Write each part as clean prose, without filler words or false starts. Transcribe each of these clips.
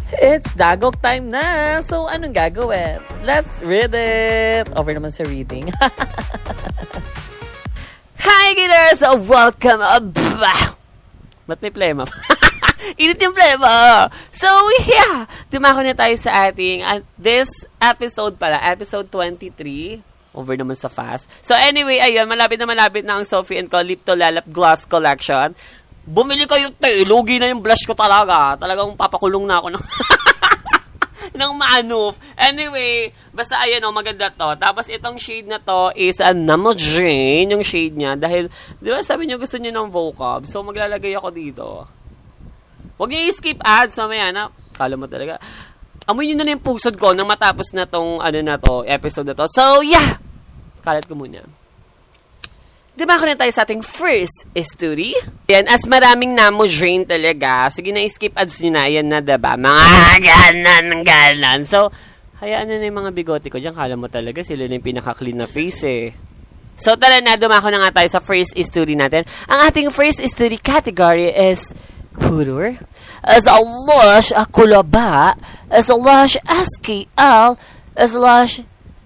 It's Dagok time na! So, anong gagawin? Let's read it! Over naman sa reading. Hi, Gidders! Welcome! Ba't may plema? Init yung plema! So, yeah! Dumako na tayo sa ating, this episode pala, episode 23. Over naman sa fast. So, anyway, ayun, malapit na ang Sophie & Co. Lip to Lalap Gloss Collection. Bumili kayo, lugi na yung blush ko talaga. Talagang papakulong na ako ng manuf. Anyway, basta ayan maganda to. Tapos itong shade na to is a Namojane, yung shade niya. Dahil, di ba sabi niyo gusto niyo ng vocab? So, maglalagay ako dito. Huwag niyo i-skip ads, mamaya na. Kala mo talaga. Amoy niyo na yung pusod ko nang matapos na tong, episode na to. So, yeah! Kalat ko muna. Dumako na tayo sa ating first story. Yan, as maraming Namojane talaga. Sige na, skip ads nyo na. Yan na, diba? Mga ganan. So, hayaan na yung mga bigote ko. Diyan, kala mo talaga sila na yung pinaka-clean na face eh. So, tara na, dumako na nga tayo sa first story natin. Ang ating first story category is Hooter. As a lush, a kulaba. As a lush, SKL. As a lush,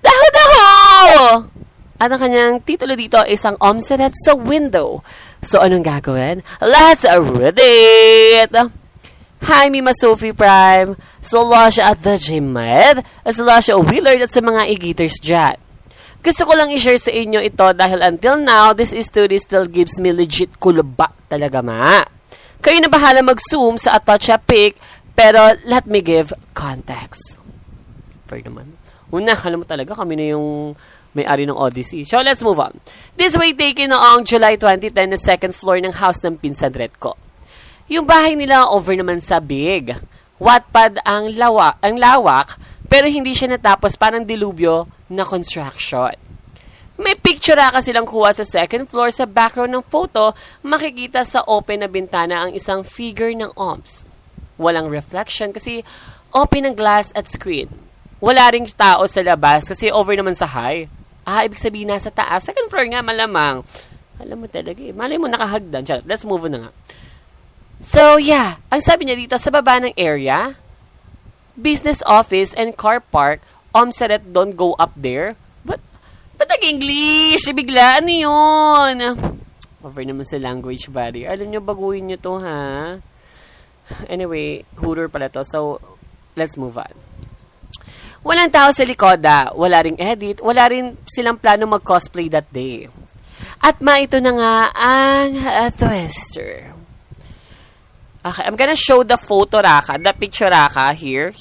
daho-daho! At ang kanyang titulo dito is ang Omseret sa window. So, anong gagawin? Let's read it! Hi, Mima Sophie Prime. Salash at the Gymmed. Salash Willard at sa mga igiters dyan. Gusto ko lang i-share sa inyo ito dahil until now, this story still gives me legit kulaba talaga ma. Kayo na bahala mag-zoom sa Atocha pic, pero let me give context. Fair naman. Una, kala mo talaga kami na yung may-ari ng Odyssey. So, let's move on. This way taken noong July 2010 na second floor ng house ng pinsan ko. Yung bahay nila over naman sa big. Wattpad ang lawak, pero hindi siya natapos parang dilubyo na construction. May picture kasi silang kuha sa second floor sa background ng photo, makikita sa open na bintana ang isang figure ng OMS. Walang reflection kasi open ang glass at screen. Wala ring tao sa labas kasi over naman sa high. Ibig sabihin nasa taas. Second floor nga, malamang. Alam mo talaga eh. Malay mo nakahagdan. Let's move on na nga. So, yeah. Ang sabi niya dito, sa baba ng area, business office and car park, Omseret don't go up there. Ba't nag-English? Bigla, ano yun? Over naman sa language barrier. Alam niyo, baguhin niyo to, ha? Anyway, Hooter pala to. So, let's move on. Walang tao sa likoda, wala ring edit, wala rin silang plano mag-cosplay that day. At ito na nga ang twister. Okay, I'm gonna show the photo the picture here.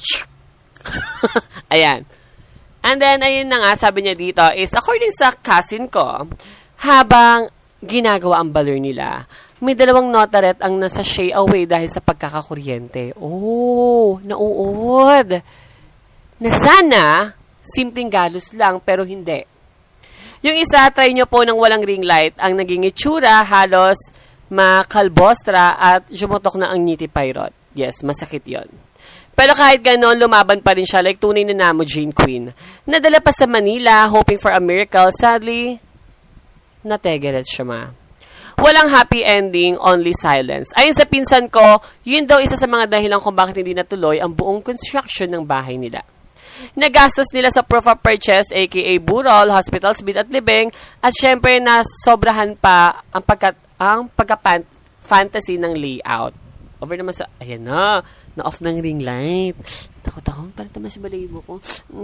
Ayan. And then, ayun na nga, sabi niya dito is, according sa cousin ko, habang ginagawa ang balloon nila, may dalawang notaret ang nasa shay away dahil sa pagkakakuryente. Oh, nauud. Na sana, simpleng galos lang, pero hindi. Yung isa, try nyo po ng walang ring light. Ang naging itsura, halos makalbostra at jumutok na ang ngiti pyrot. Yes, masakit yon. Pero kahit ganon, lumaban pa rin siya like tunay na Namojane Queen. Nadala pa sa Manila, hoping for a miracle. Sadly, nategelet siya ma. Walang happy ending, only silence. Ayon sa pinsan ko, yun daw isa sa mga dahilan kung bakit hindi natuloy ang buong construction ng bahay nila. Nagastos nila sa proof of purchase, aka burol, hospitals, bid at libing, at syempre na sobrahan pa ang pagka-fantasy ng layout. Over naman sa, ayan na-off ng ring light. Takot-takot, parang tama si balayibo ko.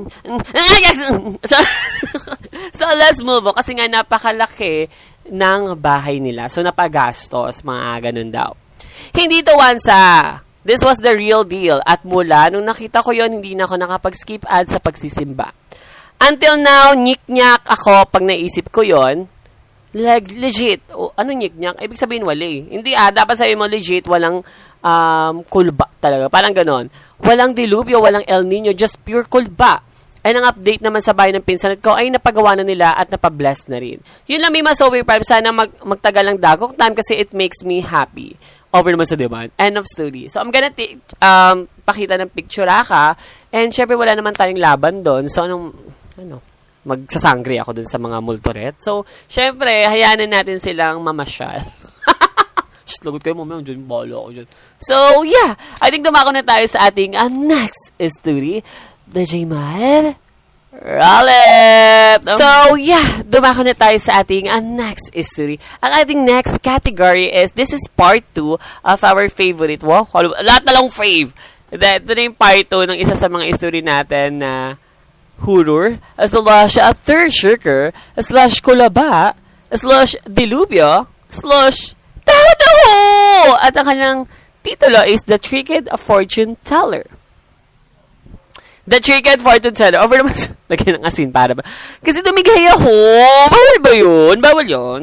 So, let's move on. Kasi nga napakalaki ng bahay nila. So, napagastos, mga ganun daw. Hindi to onsa. This was the real deal. At mula, nung nakita ko yon hindi na ako nakapag-skip ad sa pagsisimba. Until now, nyik-nyak ako pag naisip ko yon. Like, legit. Ano nyik-nyak? Ibig sabihin, wali. Hindi dapat sabihin mo legit, walang kulba talaga. Parang ganon. Walang dilubyo, walang El Nino, just pure kulba. And ang update naman sa bahay ng pinsan ko ay napagawa na nila at napabless na rin. Yun lang, Mima Sophie Prime. Sana magtagal ng dagok time kasi it makes me happy. Over naman sa demand. End of story. So, I'm gonna pakita ng picture and syempre wala naman tayong laban doon. So, magsasangre ako doon sa mga multoret. So, syempre, hayaan natin silang mamasyal. Shh, lagot kayo mamaya. Diyan, bahala ako dyan. So, yeah. I think dumako na tayo sa ating next story. DJ Mal. Roll it! So, yeah, dumako na tayo sa ating next story. Ang ating next category is, this is part 2 of our favorite. Wow, lahat na lang fave. Ito na yung part 2 ng isa sa mga story natin na horror, slash tearjerker, slash kulaba, slash dilubyo, slash taho! At ang kanyang titulo is The Tricked Fortune Teller. The Tricked Fortune Teller. Over naman sa... Lagyan ng asin para ba? Kasi dumigay ako. Bawal ba yun? Bawal yun.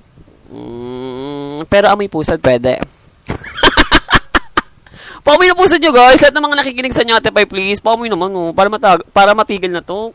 Pero amoy pusad pwede. Paamoy na pusad nyo, guys. Lahat ng mga nakikinig sa Spotify, please. Paamoy naman, no? Para matigil na to.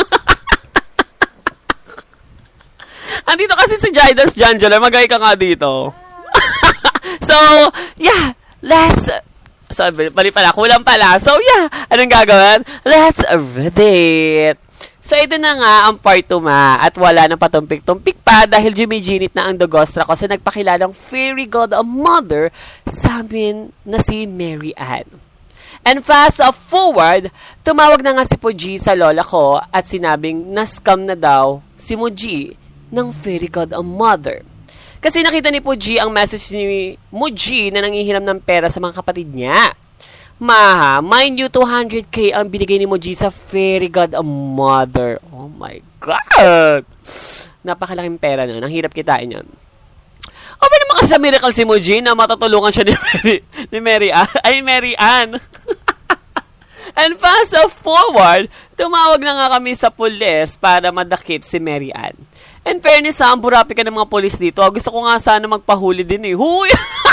Andito kasi si Jaidas Janjala. Magay ka nga dito. So, yeah. So, bali pala, kulang pala. So, yeah, anong gagawin? Let's read it. So, ito na nga ang part 2 at wala nang patumpik-tumpik pa dahil jumiginit na ang Dogostra kasi nagpakilalang fairy godmother sa amin na si Mary Ann. And fast forward, tumawag na nga si Puji sa lola ko at sinabing na-scam na daw si Muji ng fairy godmother. Kasi nakita ni Puji ang message ni Muji na nanghihiram ng pera sa mga kapatid niya. Mind you, 200k ang binigay ni Muji sa fairy godmother. Oh my God! Napakalaking pera nun. Ang hirap kitain yun. Okay naman kasi sa miracle si Muji na matutulungan siya ni Mary Ann. And fast forward, tumawag na nga kami sa pulis para madakip si Mary Ann. In fairness, ang burapi ka ng mga polis dito. Gusto ko nga sana magpahuli din eh. Huy!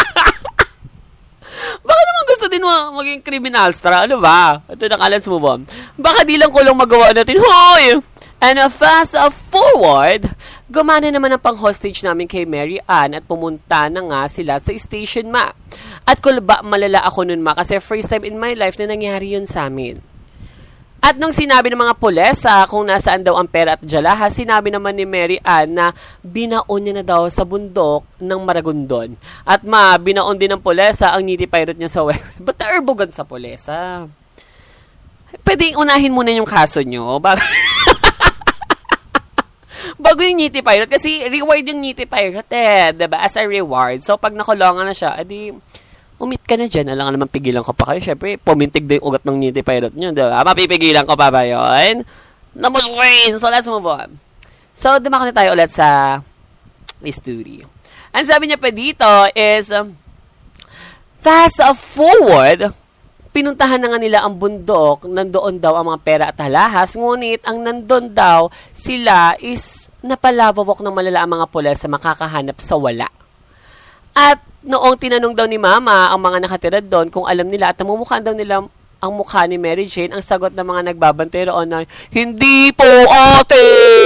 Baka naman gusto din maging criminalstra. Ano ba? Ito na, let's move on. Baka di lang ko lang magawa natin. Huy! And fast forward, gumana naman ang pang-hostage namin kay Mary Ann at pumunta na nga sila sa station, ma. At kulba, malala ako nun, ma, kasi first time in my life na nangyari yun sa amin. At nung sinabi ng mga pulis kung nasaan daw ang pera at jalahas, sinabi naman ni Mary Ann na binaon niya na daw sa bundok ng Maragondon. At binaon din ng pulis ang nitty pirate niya sa web. Ba't naerbogan sa pulis? Pwede unahin muna yung kaso nyo. Bago yung nitty pirate. Kasi reward yung nitty pirate diba? As a reward. So pag nakulongan na siya, edi... umit ka na dyan. Alam naman, pigilan ko pa kayo. Siyempre, pumintig din yung ugat ng nitty pirate nyo. Diba? Mapipigilan ko pa ba yun? Namuswin! So, let's move on. So, dumako na tayo ulit sa story. Ang sabi niya pa dito is, fast forward, pinuntahan na nga nila ang bundok. Nandoon daw ang mga pera at halahas. Ngunit, ang nandun daw, sila is napalawawak ng malala ang mga pulis sa makakahanap sa wala. At noong tinanong daw ni Mama ang mga nakatira doon kung alam nila at namumukhaan daw nila ang mukha ni Mary Jane, ang sagot ng mga nagbabantay roon ay, hindi po, ate!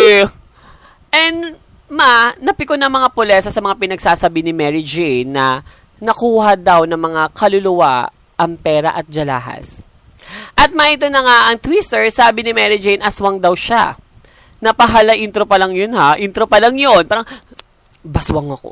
And, napiko na mga pulesa sa mga pinagsasabi ni Mary Jane na nakuha daw ng mga kaluluwa ang pera at jalahas. At ito na nga ang twister, sabi ni Mary Jane, aswang daw siya. Napahala, intro pa lang yun ha. Intro pa lang yun. Parang, baswang ako.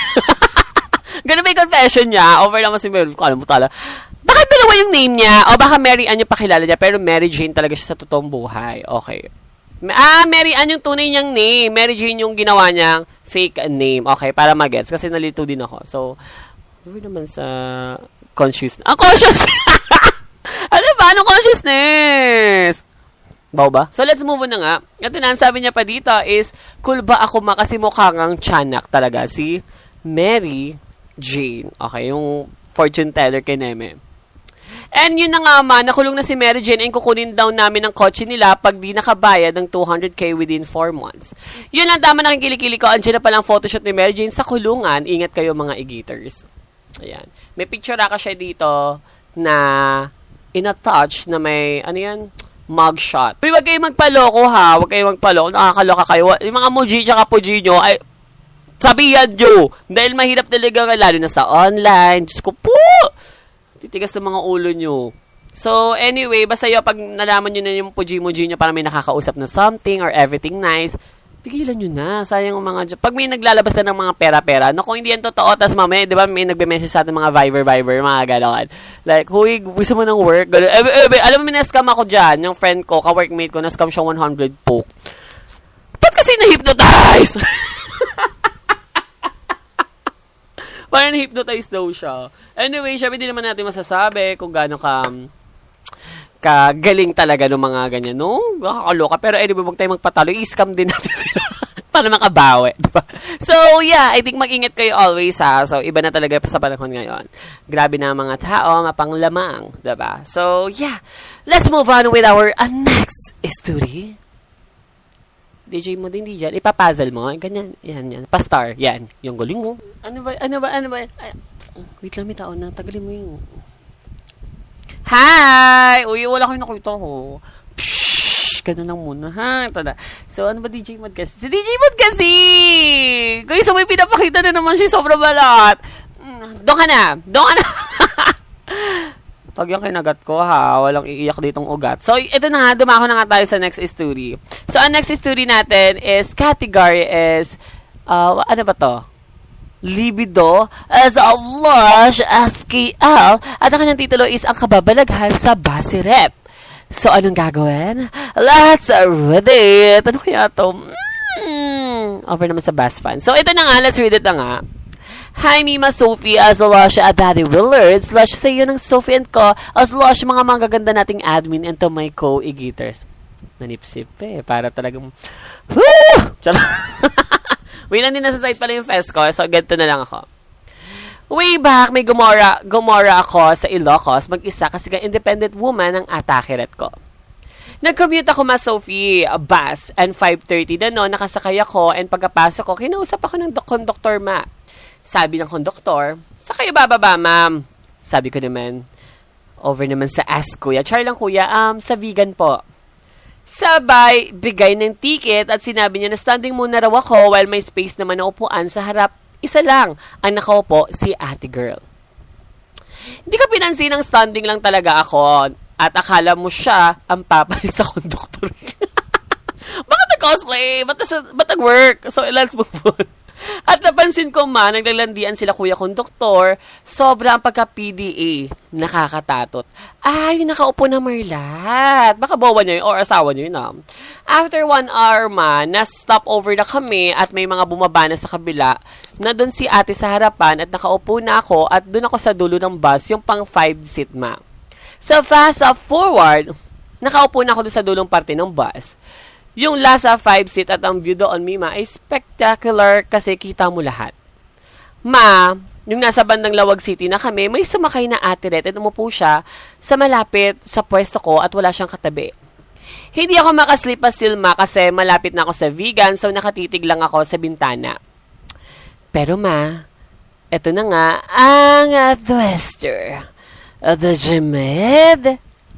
Ganun ba yung confession niya? Over naman si Mary. Alam mo tala. Bakit dalawa yung name niya? O baka Mary Ann yung pakilala niya, pero Mary Jane talaga siya sa totoong buhay. Okay. Mary Ann yung tunay niyang name. Mary Jane yung ginawa niyang fake name. Okay, para magets. Kasi nalito din ako. So, over naman sa conscious. Conscious! Ano ba? Anong consciousness? Baw ba? So, let's move on na nga. Ito na, sabi niya pa dito is, cool ba ako kasi mukha ngang tiyanak talaga si Mary Jane. Okay, yung fortune teller kay Neme. And yun na nga nakulong na si Mary Jane and kukunin daw namin ang kotse nila pag di nakabayad ng 200k within 4 months. Yun lang tama na kilikili ko. Andiyan na palang photoshoot ni Mary Jane sa kulungan. Ingat kayo mga e-gators. Ayan. May picture ako siya dito na in-attach na may, mugshot. Pero huwag kayong magpaloko ha. Huwag kayong magpaloko. Nakakaloka kayo. Yung mga Muji tsaka Puji nyo ay sabihan nyo. Dahil mahirap talaga lalo na sa online. Diyos ko po! Titigas ng mga ulo nyo. So, anyway, basta yun, pag nalaman nyo na yung Puji-Muji nyo para may nakakausap na something or everything nice, Pigilan nyo na. Sayang ang mga... Pag may naglalabas na ng mga pera-pera, no, kung hindi yan totoo, tas mamaya, di ba, may nagbe-message sa atin mga Viber, mga gano'n. Like, huy, gusto mo ng work? Alam mo, na-scam ako dyan. Yung friend ko, ka-workmate ko, na-scam siya 100 po. Ba't kasi na-hypnotize? Parang na-hypnotize daw siya. Anyway, syempre, di naman natin masasabi kung gaano kagaling talaga ng mga ganyan, no? Nakakaloka. Pero anyway, huwag tayo magpatalo. I-scam din natin sila para makabawi, diba? So, yeah, I think mag-ingat kayo always, ha? So, iba na talaga sa panahon ngayon. Grabe na mga tao, mapanglamang, diba? So, yeah. Let's move on with our next story. DJ mo din, DJ. Ipapuzzle mo. Ganyan. Yan. Pa-star. Yan. Yung galing mo. Ano ba? Ay, wait lang, may tao na. Tagalin mo yung... Hi! Uy, wala kayo nakita ko. Pshhh! Ganun lang muna, ha? Ito na. So, ano ba DJ Mod kasi? Si DJ Mod kasi! Guys, so may pinapakita na naman siya sobrang balat. Doon ka na! Pag yung kinagat ko, ha? Walang iiyak ditong ugat. So, ito na nga. Dumako na nga tayo sa next story. So, ang next story natin is, category is, ano ba to? Libido as a lush SKL at ang kanyang titulo is ang kababalaghan sa base rep. So, anong gagawin? Let's read it. Ano kaya ito? Over naman sa best fan. So, ito na nga. Let's read it na nga. Hi, Mima Sophie as a lush at Daddy Willard / sa iyo ng Sophie and ko as lush mga magaganda nating admin and to my co-egaters. Nanipsip para talagang woo! Wait lang din nasa site pala yung fest ko, so ganito na lang ako. Way back, may Gomora ako sa Ilocos, mag-isa kasi ka independent woman ang atakiret ko. Nag-commute ako Sophie, bus, and 5:30 na nakasakay ako, and pagkapasok ko, kinausap ako ng conductor Sabi ng conductor, sakay bababa, ma'am. Sabi ko naman, over naman sa ask kuya. Char lang kuya, sa vegan po. Sabay, bigay ng ticket at sinabi niya na standing muna raw ako while may space naman na upuan sa harap. Isa lang ang nakaupo, si ate girl. Hindi ko pinansin ng standing lang talaga ako at akala mo siya ang papalit sa conductor. Bakit nag-cosplay? Ba't nag-work? So, let's move on. At napansin ko naglalandian sila kuya konduktor, sobrang pagka-PDA, nakakatatot. Ay, nakaupo na Merlat. Baka bawa niya yun, or asawa niya yun. After 1 hour na-stop over na kami at may mga bumaba na sa kabila, na doon si ate sa harapan at nakaupo na ako at doon ako sa dulo ng bus, yung pang 5-seat So, fast forward, nakaupo na ako doon sa dulong parte ng bus. Yung last 5-seat at ang view doon, Mima, ay spectacular kasi kita mo lahat. Yung nasa bandang Lawag City na kami, may sumakay na atiret at umupo siya sa malapit sa pwesto ko at wala siyang katabi. Hindi ako makasleep silma kasi malapit na ako sa vegan so nakatitig lang ako sa bintana. Pero eto na nga ang twister. The Jemed.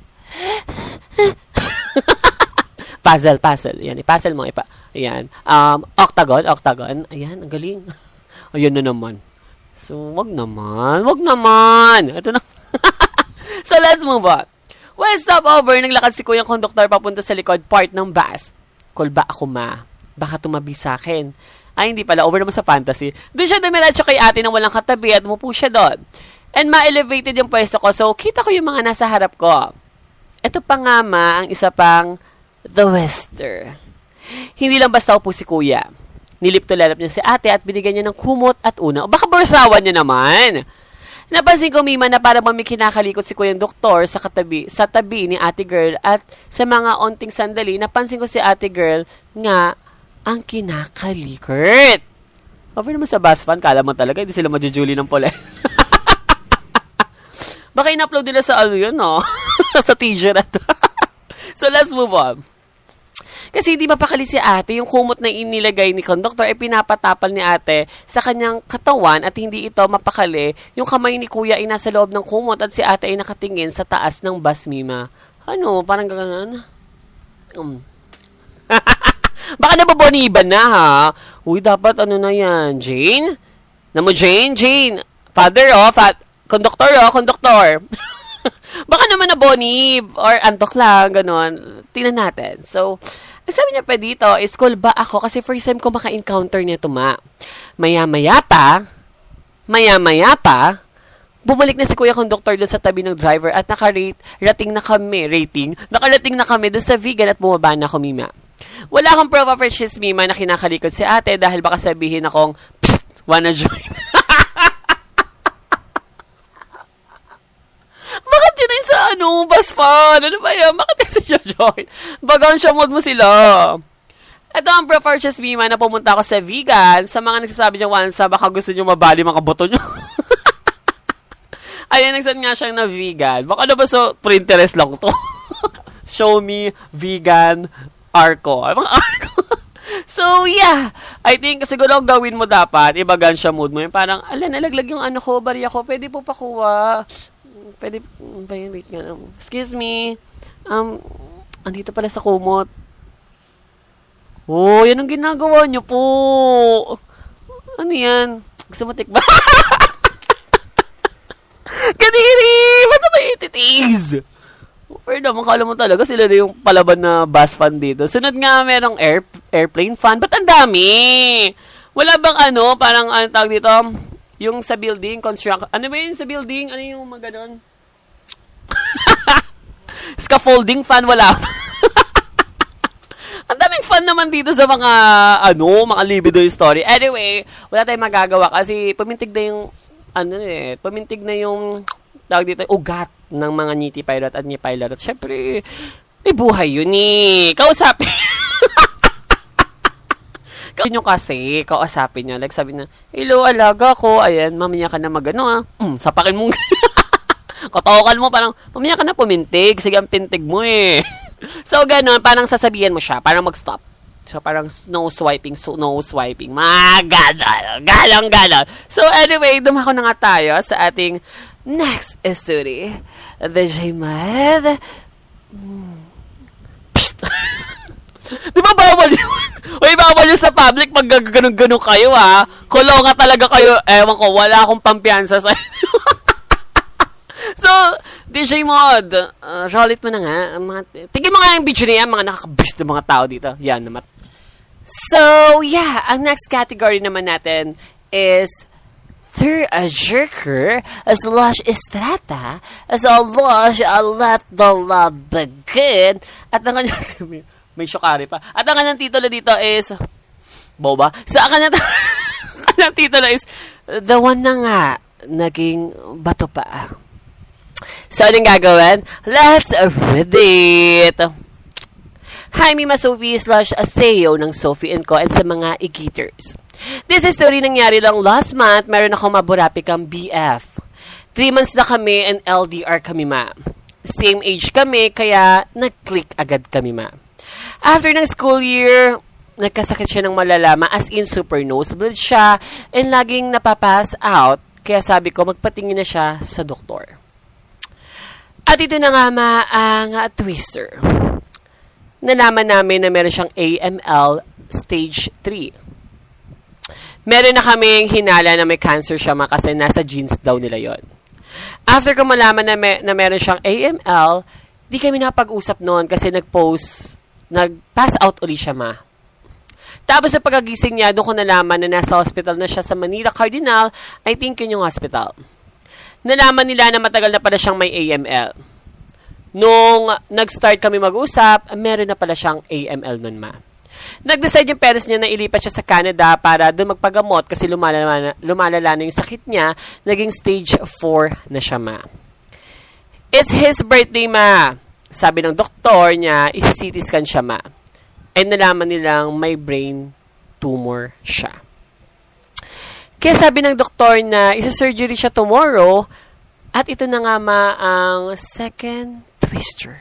Puzzle. Yan, i-puzzle mo. Ayan. Octagon. Ayan, ang galing. Ayan na naman. So, wag naman. Ito na. So, let's move on. Well, stop over. Naglakad si Kuyang Konduktor papunta sa likod part ng bus. Kulba ako, Baka tumabi sa akin. Ay, hindi pala. Over naman sa fantasy. Doon siya dumiretso kay ate nang walang katabi at umupo siya doon. And ma-elevated yung pwesto ko. So, kita ko yung mga nasa harap ko. Ito pa nga, ang isa pang the Wester. Hindi lang basta upo si kuya. Nilip-tulalap niya si ate at binigyan niya ng kumot at una. O baka borsawan niya naman. Napansin ko, Mima, na parang may kinakalikot si kuyang doktor sa tabi ni ate girl at sa mga onting sandali, napansin ko si ate girl nga ang kinakalikot. Over naman sa bus fan, kala mo talaga, hindi sila majujuli ng pole. Baka in-upload nila sa yun, no? Sa teaser na to. So, let's move on. Kasi hindi mapakali si ate, yung kumot na inilagay ni conductor ay pinapatapal ni ate sa kanyang katawan at hindi ito mapakali. Yung kamay ni kuya ay nasa loob ng kumot at si ate ay nakatingin sa taas ng bus, Mima. Ano? Parang gano'n? Baka nababoniban na, ha? Uy, dapat na yan? Jane? Namo Jane? Father, conductor. Baka naman na bonib or antok lang, gano'n. Tingnan natin. So, Sabi niya pa dito, school ba ako? Kasi first time ko maka-encounter nito, ma. Maya-maya pa, bumalik na si Kuya Conductor doon sa tabi ng driver at nakarating na kami doon sa vegan at bumaba na ako, Mima. Wala akong proof of purchase, Mima, na kinakalikot si ate dahil baka sabihin akong, psst, wanna join? Bakit yun ay sa bus fun? Ano ba yan? Bakit yun siya join? Bagang siya mod mo sila. Ito ang proof of purchase, Mima, na pumunta ako sa vegan. Sa mga nagsasabi dyan, wansa, baka gusto nyo mabali mga boto nyo. Ayan, nagsend nga siyang na vegan. Baka na ba so, Pinterest lang to? Show me vegan Arco. Ay, mga Arco. So, yeah. I think, siguro ang gawin mo dapat, ibagan siya mood mo. Yung parang, nalaglag yung bariya ko. Pwede po pakuha. Pwede, wait nga. Excuse me. Andito pala sa kumot. Oh, yan ang ginagawa niyo po. Ano yan? Gusto mo tikba? Kadiri! Ba't na ba ititiz? Pero naman, kala mo talaga sila na yung palaban na bus fan dito. Sunod nga, merong airplane fan. Ba't ang dami? Wala bang parang tawag dito? Yung sa building, construct. Ano ba yun sa building? Ano yung mga ganon? Scaffolding fan, wala. Ang daming fun naman dito sa mga, mga libido story. Anyway, wala tayong magagawa kasi pumintig na yung, tawag dito, ugat ng mga Niti Pilot at Ni Pilot. At syempre, may buhay yun kausapin. Kausapin niya. Like, sabi na, hello, alaga ko. Ayan, mamaya ka na sapakin mo. Kotokan mo, parang, mamaya ka na pumintig. Sige, ang pintig mo So, ganun, parang sasabihan mo siya, parang mag-stop. So, parang no swiping. Galang. So, anyway, dumako na nga tayo sa ating next story. The J-Mad. Psst! Di ba bawal yun? Uy, bawal yun sa public pag ganun kayo, ha? Kulonga talaga kayo. Ewan ko, wala akong pampiyansa sa inyo. So, DJ Mod, roll it mo na nga. Tingin mo nga yung video niya, mga nakakabist na mga tao dito. Yan naman. So, yeah, ang next category naman natin is through a jerker, as lush estrata, as a lush, a let the love begin. At ang kanyang, may syukari pa. At ang kanyang titulo dito is, boba? So, ang kanyang titulo is, the one na nga, naging bato pa. So, anong gagawin? Let's read it! Hi, Mima Sophie / Aseo ng Sophie & Co. and sa mga Igiters. This is story nangyari lang last month. Meron akong maburapikang BF. 3 months na kami and LDR kami, ma. Same age kami, kaya nag-click agad kami, ma. After ng school year, nagkasakit siya ng malala, as in super nosebleed siya, and laging napapass out, kaya sabi ko, magpatingin na siya sa doktor. At ito na nga, ma, ang twister. Nalaman namin na meron siyang AML stage 3. Meron na kaming hinala na may cancer siya, ma, kasi nasa genes daw nila yon. After ko malaman na meron siyang AML, di kami napag-usap noon kasi nag-pass out uli siya, ma. Tapos sa pagkagising niya, doon ko nalaman na nasa hospital na siya sa Manila Cardinal. I think yun yung hospital. Nalaman nila na matagal na pala siyang may AML. Nung nag-start kami mag-usap, meron na pala siyang AML nun, ma. Nag-decide yung parents niya na ilipat siya sa Canada para doon magpagamot kasi lumalala na yung sakit niya. Naging stage 4 na siya, ma. It's his birthday, ma. Sabi ng doktor niya, isi-CT scan siya, ma. And nalaman nilang may brain tumor siya. Kaya sabi ng doktor na isa-surgery siya tomorrow at ito na nga, ma, ang second twister.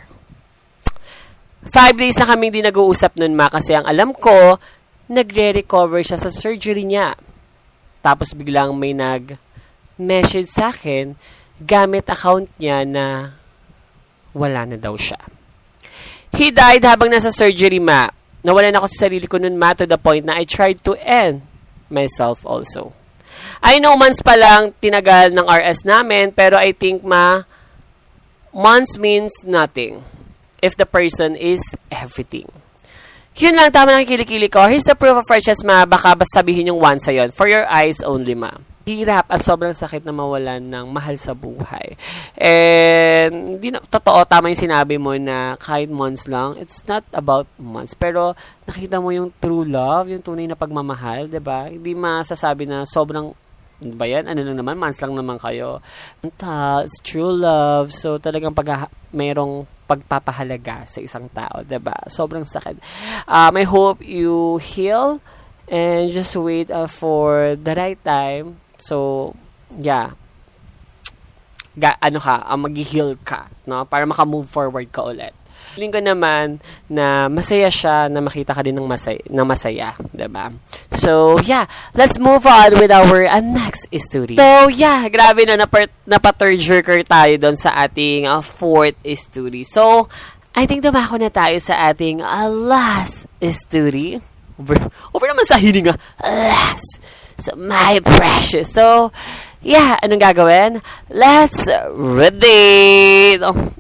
5 days na kami hindi nag-uusap nun, ma, kasi ang alam ko, nagre-recover siya sa surgery niya. Tapos biglang may nag-message sa akin gamit account niya na wala na daw siya. He died habang nasa surgery, ma. Nawalan ako sa sarili ko nun, ma, to the point na I tried to end myself also. I know months pa lang tinagal ng RS namin, pero I think, ma, months means nothing if the person is everything. Yun lang, tama ng kilikili ko. Here's the proof of purchase, ma. Baka sabihin yung once yun. For your eyes only, ma. Hirap at sobrang sakit na mawalan ng mahal sa buhay. And, totoo, tama yung sinabi mo na kahit months lang, it's not about months. Pero, nakita mo yung true love, yung tunay na pagmamahal, diba? Hindi masasabi na sobrang, ba yan? Ano lang naman, months lang naman kayo. It's true love. So, talagang mayroong pagpapahalaga sa isang tao, diba? Sobrang sakit. I hope you heal and just wait for the right time. So, yeah. Mag-heal ka, no? Para maka-move forward ka ulit. Feeling ko naman na masaya siya na makita ka din ng masaya, diba? So, yeah. Let's move on with our next story. So, yeah. Grabe na napa-third jerker tayo doon sa ating fourth story. So, I think dumako na tayo sa ating last story. Over naman sa hininga. Last. So, my precious. So, yeah, anong gagawin? Let's read it.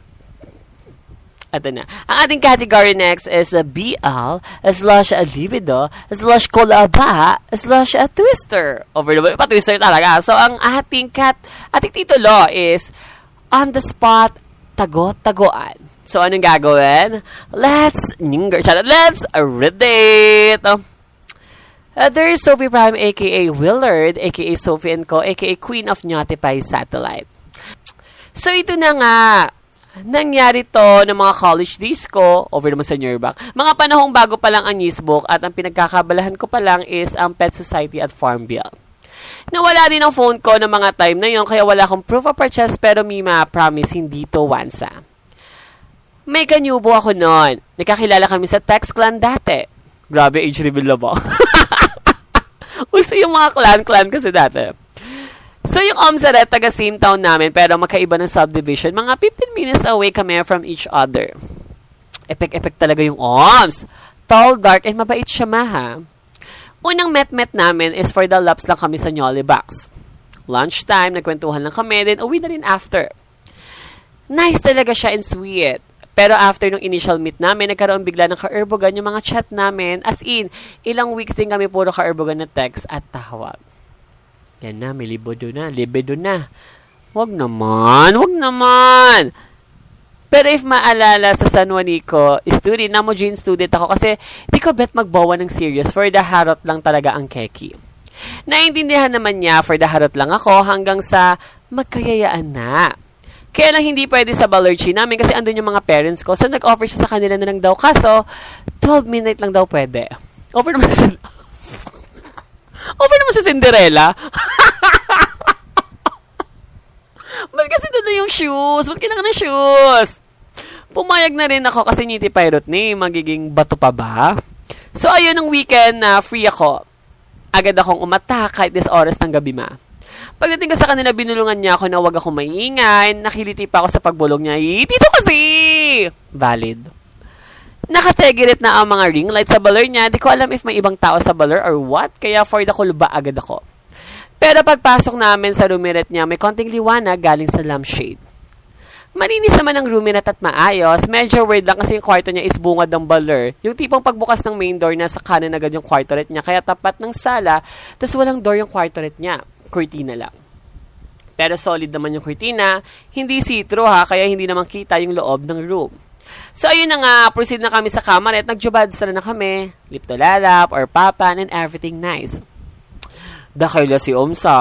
Ito na. Ang ating category next is BL/libido /kolaba /twister. Over the pa-twister talaga. So, ang ating titulo is On the Spot Tago-Tagoan. So, anong gagawin? Let's read it. There's Sophie Prime, aka Willard, aka Sophie & Co, aka Queen of Notify Satellite. So, ito na nga. Nangyari to ng mga college days ko, over naman sa Nurbac. Mga panahong bago pa lang ang newsbook at ang pinagkakabalahan ko pa lang is ang Pet Society at Farm Bill. Nawala din ang phone ko ng mga time na yon kaya wala akong proof of purchase pero Mima, promise, hindi to wansa. May kanyubo ako noon. Nakakilala kami sa text clan dati. Grabe, age reveal na ba? Uso yung mga clan kasi dati. So, yung Omsaret, taga same town namin, pero magkaiba ng subdivision. Mga 15 minutes away kami from each other. Epek-epek talaga yung Oms. Tall, dark, and mabait siya, maha. Unang met namin is for the laps lang kami sa Nolly Box. Lunchtime, nagkwentuhan lang kami, then uwi na rin after. Nice talaga siya and sweet. Pero after nung initial meet namin, nagkaroon bigla ng ka-erbogan yung mga chat namin. As in, ilang weeks din kami puro ka-erbogan na text at tawag. Yan na, may libido na. Wag naman. Pero if maalala sa San Juanico, student ako kasi di ko bet magbawa ng serious for the harot lang talaga ang keki. Naintindihan naman niya for the harot lang ako hanggang sa magkayayaan na. Kaya lang hindi pwede sa Balerchi namin kasi andun yung mga parents ko. So nag-offer siya sa kanila na lang daw. Kaso, 12 midnight lang daw pwede. Offer naman sa Cinderella. Ba't kasi doon na yung shoes? Ba't kailangan ng shoes? Pumayag na rin ako kasi niti pirate ni magiging bato pa ba? So, ayun ng weekend na free ako. Agad akong umata kahit this oras ng gabi, ma. Pagdating ko sa kanila, binulungan niya ako na huwag akong maingay. Nakiliti pa ako sa pagbulong niya. Dito kasi! Valid. Nakategirit na ang mga ring light sa baler niya. Di ko alam if may ibang tao sa baler or what. Kaya for the kulba agad ako. Pero pagpasok namin sa roommate niya, may konting liwanag galing sa lampshade. Malinis naman ang roommate at maayos. Medyo weird lang kasi yung kwarto niya is bungad ng baler. Yung tipong pagbukas ng main door na sa kanan agad yung kwartoret niya. Kaya tapat ng sala, tas walang door yung kwartoret niya. Kurtina lang. Pero solid naman yung kurtina. Hindi see-through ha, kaya hindi naman kita yung loob ng room. So, ayun na nga, proceed na kami sa kamar at nagjubads na kami. Lip to lalap or papan and everything nice. Dakila si Omsa.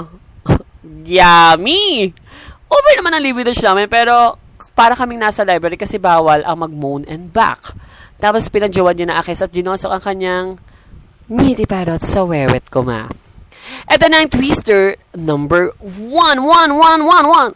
Yummy! Over naman ang libido namin pero para kaming nasa library kasi bawal ang mag-moan and back. Tapos pinadyawan niya na akis at ginosok ang kanyang midi parot sa wewet ko, ma. Ito na ang twister number 1111.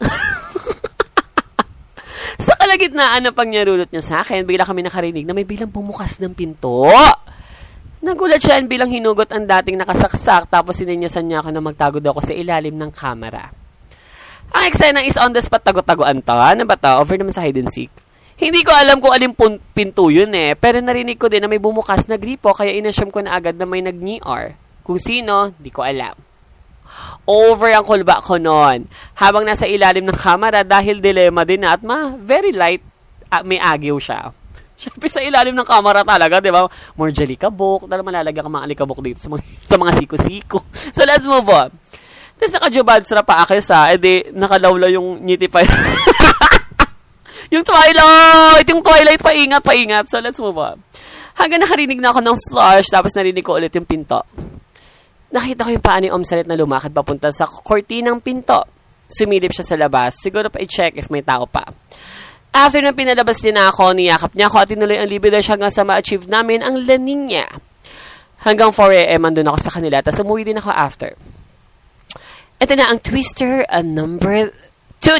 Sa kalagitnaan ng pangyarulot niya sa akin, bigla kami nakarinig na may bilang bumukas ng pinto. Nagulat siya bilang hinugot ang dating nakasaksak tapos sininyasan niya ako na magtago daw ako sa ilalim ng kamera. Ang eksena is on the spot tago-tagoan to. Ano ba to? Over naman sa hide and seek. Hindi ko alam kung aling pinto yun pero narinig ko din na may bumukas na gripo kaya inassume ko na agad na may nag-NR. Kung sino, di ko alam. Over ang kulba ko noon. Habang nasa ilalim ng kamera dahil dilema din na at very light, may agyo siya. Siyempre sa ilalim ng camera talaga, di ba? More alikabok. Dahil malalagyan ka mga alikabok dito sa mga siko-siko. So, let's move on. Tapos naka-jubadsra pa akis nakalawla yung nitipay. Yung Twilight, paingat. So, let's move on. Hanggang nakarinig na ako ng flush, tapos narinig ko ulit yung pinto. Nakita ko yung paa ni Omsalit na lumakad papunta sa kortinang pinto. Sumilip siya sa labas. Siguro pa i-check if may tao pa. After nang pinalabas niya na ako, niyakap niya ako at tinuloy ang libido siya hanggang sa ma-achieve namin ang laning niya. Hanggang 4 a.m. andun ako sa kanila, tapos umuwi din ako after. Ito na ang twister number 2.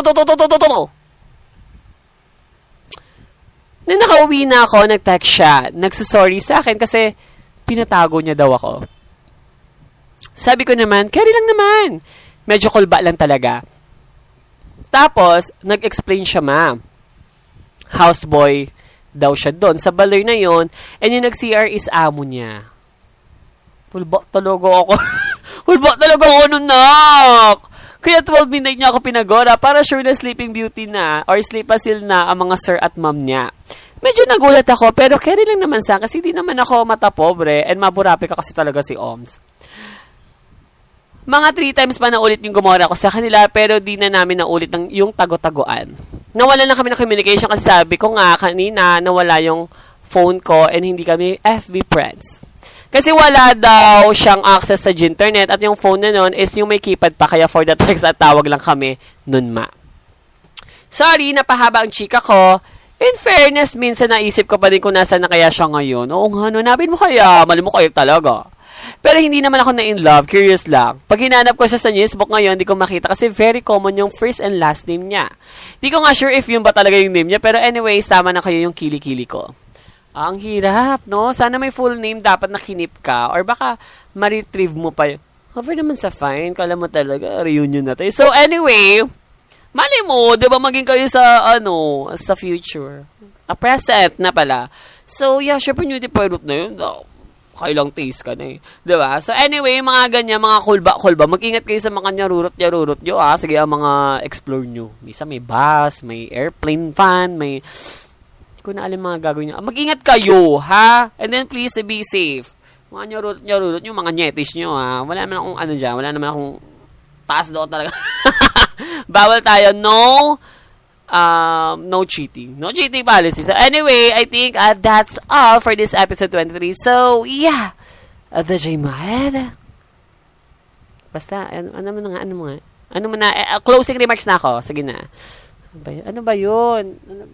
Nung nakauwi na ako, nag-text siya. Nagsusorry sa akin kasi pinatago niya daw ako. Sabi ko naman, carry lang naman. Medyo kulba lang talaga. Tapos, nag-explain siya, houseboy daw siya doon sa baloy na yon, and yung nag-CR is amo niya. Hulba talaga ako. Hulba talaga ako nun, nak! Kaya 12 midnight niya ako pinagora para sure na sleeping beauty na or sleep asil na ang mga sir at ma'am niya. Medyo nagulat ako, pero carry lang naman sa kasi di naman ako matapobre and maburapi ka kasi talaga si Oms. Mga 3 times pa na ulit yung gumora ko sa kanila pero di na namin naulit yung tago-taguan. Nawalan na kami ng communication kasi sabi ko nga kanina nawala yung phone ko and hindi kami FB friends. Kasi wala daw siyang access sa internet at yung phone na nun is yung may keypad pa kaya for the text at tawag lang kami nun Sorry, napahaba ang chika ko. In fairness, minsan naisip ko pa din kung nasa na kaya siya ngayon. Oo nga, hanapin mo kaya. Mali mo kayo talaga. Pero hindi naman ako na in love, curious lang. Pag hinanap ko siya sa newsbook ngayon, di ko makita kasi very common yung first and last name niya. Di ko nga sure if yun ba talaga yung name niya, pero anyways, tama na kayo yung kili-kili ko. Ang hirap, no? Sana may full name dapat nakinip ka or baka ma-retrieve mo pa yun. Cover naman sa fine, kala mo talaga, reunion na tayo. So anyway, mali mo, di ba maging kayo sa, sa future. Present na pala. So yeah, syempre nyo di pilot na yun. Kailang taste ka na eh. Diba? So anyway, mga ganyan, mga kulba. Mag-ingat kayo sa mga nyarurot nyo. Sige, mga explore nyo. Misa may bus, may airplane fan, may... Hindi ko na alam mga gagawin nyo. Mag-ingat kayo, ha? And then please, be safe. Mga nyarurot nyo, mga nyetis nyo, ha? Wala naman akong dyan. Wala naman akong taas doon talaga. Bawal tayo. No cheating. No cheating policy. So anyway, I think that's all for this episode 23. So, yeah. The J Mahed. Basta, ano mo na, closing remarks na ako. Sige na. Ano ba yun?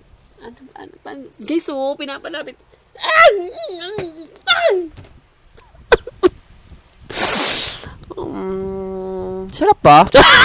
Guys, pinapalapit. Sarap ba?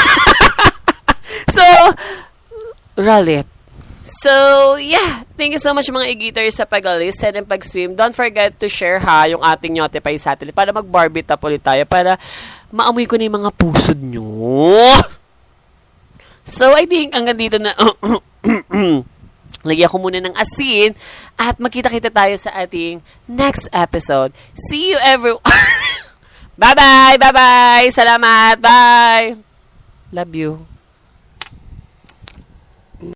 So, Ralit. So, yeah. Thank you so much mga igiters sa pag-listen and pag-stream. Don't forget to share yung ating Notify satellite para mag-Barbie tap ulit tayo para maamoy ko na yung mga pusod nyo. So, I think hanggang dito na lagyan ko muna ng asin at magkita-kita tayo sa ating next episode. See you everyone. Bye-bye! Bye-bye! Salamat! Bye! Love you.